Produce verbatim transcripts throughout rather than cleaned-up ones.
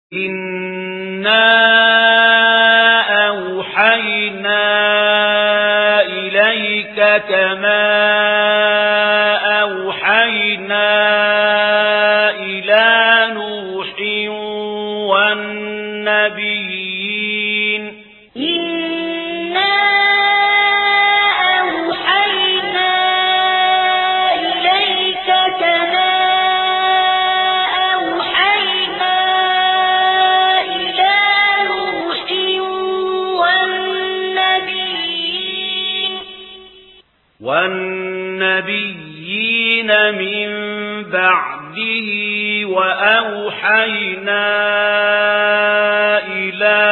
إِنَّا أَوْحَيْنَا إِلَيْكَ كَمَا أَوْحَيْنَا إِلَى نُوحٍ وَالنَّبِيِّينَ إِنَّا أَوْحَيْنَا إِلَيْكَ كَمَا أَوْحَيْنَا إِلَى نُوحٍ وَالنَّبِيِّينَ وَالنَّبِيِّينَ مِن بَعْدِهِ وَأَوْحَيْنَا إِلَى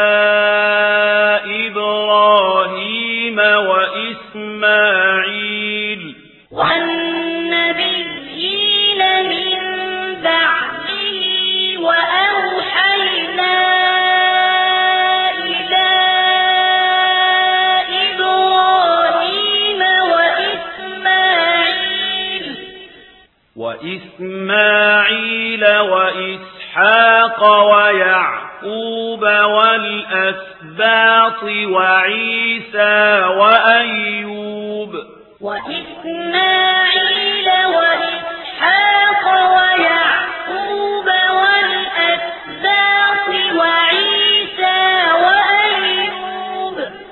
إِبْرَاهِيمَ وَإِسْمَاعِيلَ وَالنَّبِيِّينَ مِن بَعْدِهِ وَأَوْحَيْنَا إِلَى إِبْرَاهِيمَ وَإِسْمَاعِيلَ وَإِسْمَاعِيلَ وَإِسْحَاقَ وَيَعْقُوبَ وَالْأَسْبَاطِ وَعِيسَى وَأَيُّوبَ وَإِسْمَاعِيلَ وَإِسْحَاقَ وَيَعْقُوبَ وَالْأَسْبَاطِ وَعِيسَى وَأَيُّوبَ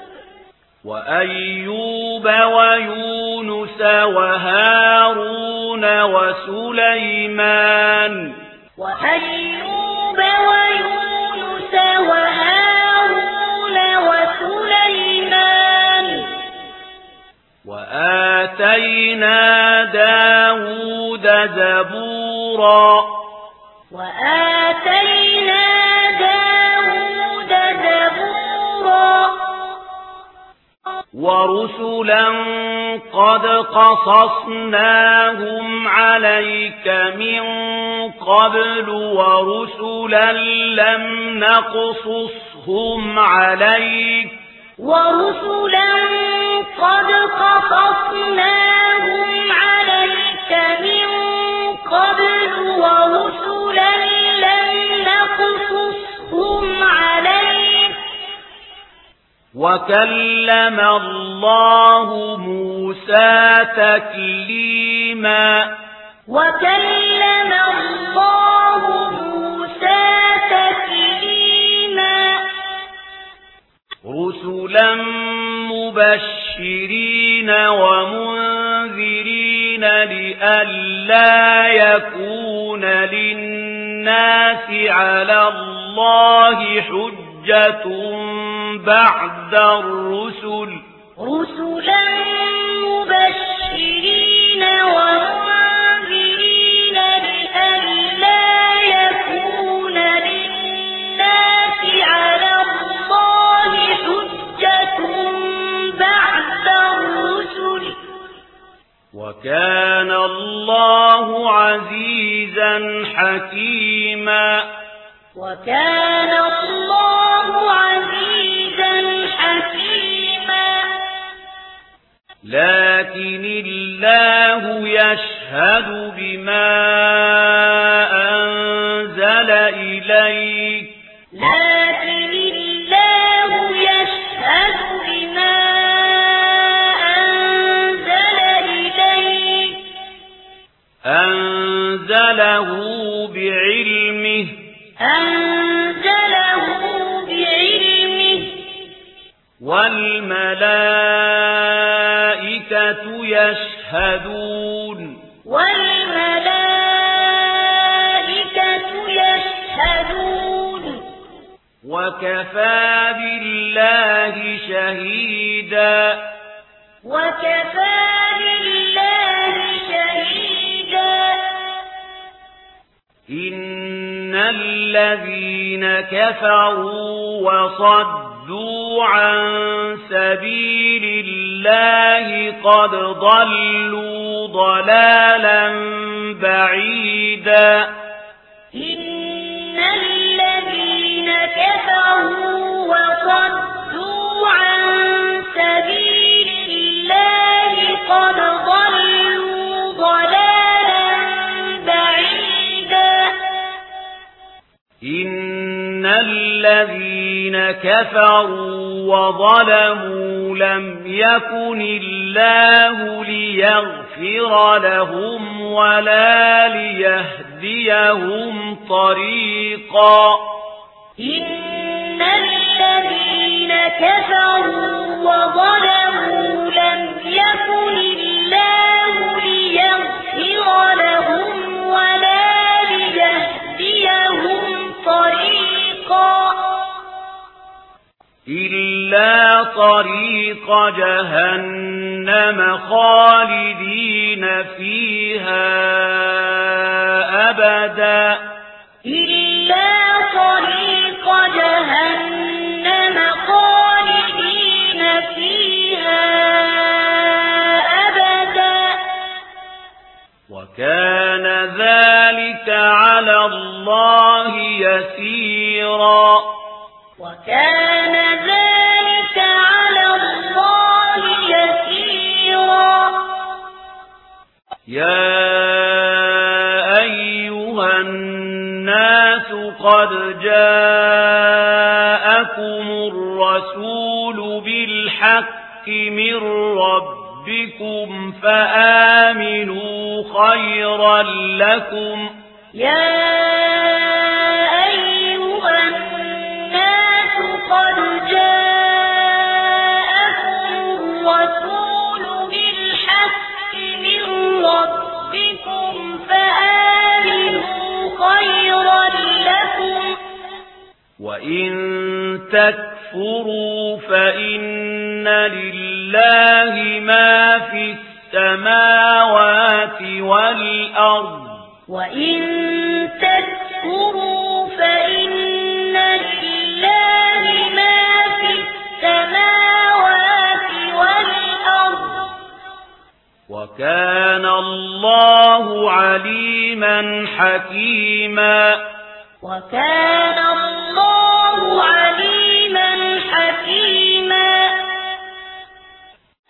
وَأَيُّوبَ وَيُونُسَ وَهَارُونَ وَسُلَيْمَانَ وَأَيُّوبَ وَيُونُسَ وَهَارُونَ وَسُلَيْمَانَ وَآتَيْنَا دَاوُودَ زَبُورًا وَآتَيْنَا دَاوُودَ زَبُورًا وَرُسُلًا قَدْ قَصَصْنَاهُمْ عَلَيْكَ مِنْ قَبْلُ وَرُسُلًا لَمْ نَقْصُصْهُمْ عَلَيْكَ وَرُسُلًا قَدْ قَصَصْنَاهُمْ عَلَيْكَ مِنْ قَبْلُ وَرُسُلًا لَمْ نَقْصُصْهُمْ عَلَيْكَ وَكَلَّمَ اللَّهُ مُوسَى تَكْلِيمًا وَكَلَّمَ اللَّهُ مُوسَى تَكْلِيمًا رُسُلًا مُبَشِّرِينَ وَمُنذِرِينَ لِئَلَّا يَكُونَ لِلنَّاسِ عَلَى اللَّهِ حُجَّةٌ بَعْدَ الرُّسُلِ رُسُلًا مُبَشِّرِينَ وَمُنذِرِينَ لِئَلَّا يَكُونَ لِلنَّاسِ عَلَى اللَّهِ حُجَّةٌ بَعْدَ الرُّسُلِ وَكَانَ اللَّهُ عَزِيزًا حَكِيمًا وَكَانَ اللَّهُ عَزِيزًا حَكِيمًا لكن الله يشهد بما أنزل إليك لكن الله يشهد بما أنزل إليك أنزله بعلمه أنزله بعلمه والملائكة يشهدون والملائكة يشهدون وكفى بالله شهيدا وكفى بالله شهيدا إن الذين كفروا وصدوا عن سبيل الله قد ضلوا ضلالا بعيدا إن الذين كفروا وصدوا عن سبيل الله قد ضلوا ضلالا بعيدا إن الذين كفروا وظلموا لم يكن الله ليغفر لهم ولا ليهديهم طريقا إن الذين كفروا وظلموا لم يكن الله ليغفر لهم ولا ليهديهم طريقا إلا طريق جهنم خالدين فيها أبدا إلا طريق جهنم خالدين فيها أبدا وكان ذلك على الله يسيرا وكان ذلك على الله يسيرا يا أيها الناس قد جاءكم الرسول بالحق من ربكم فآمنوا خيرا لكم يا أيها الناس قد جاءكم الرسول بالحق من ربكم فآمنوا خيرا لكم وإن تكفروا فإن لله ما في السماوات والأرض وإن تكفروا فإن لله ما في السماوات والأرض وكان الله عليما حكيما وكان الله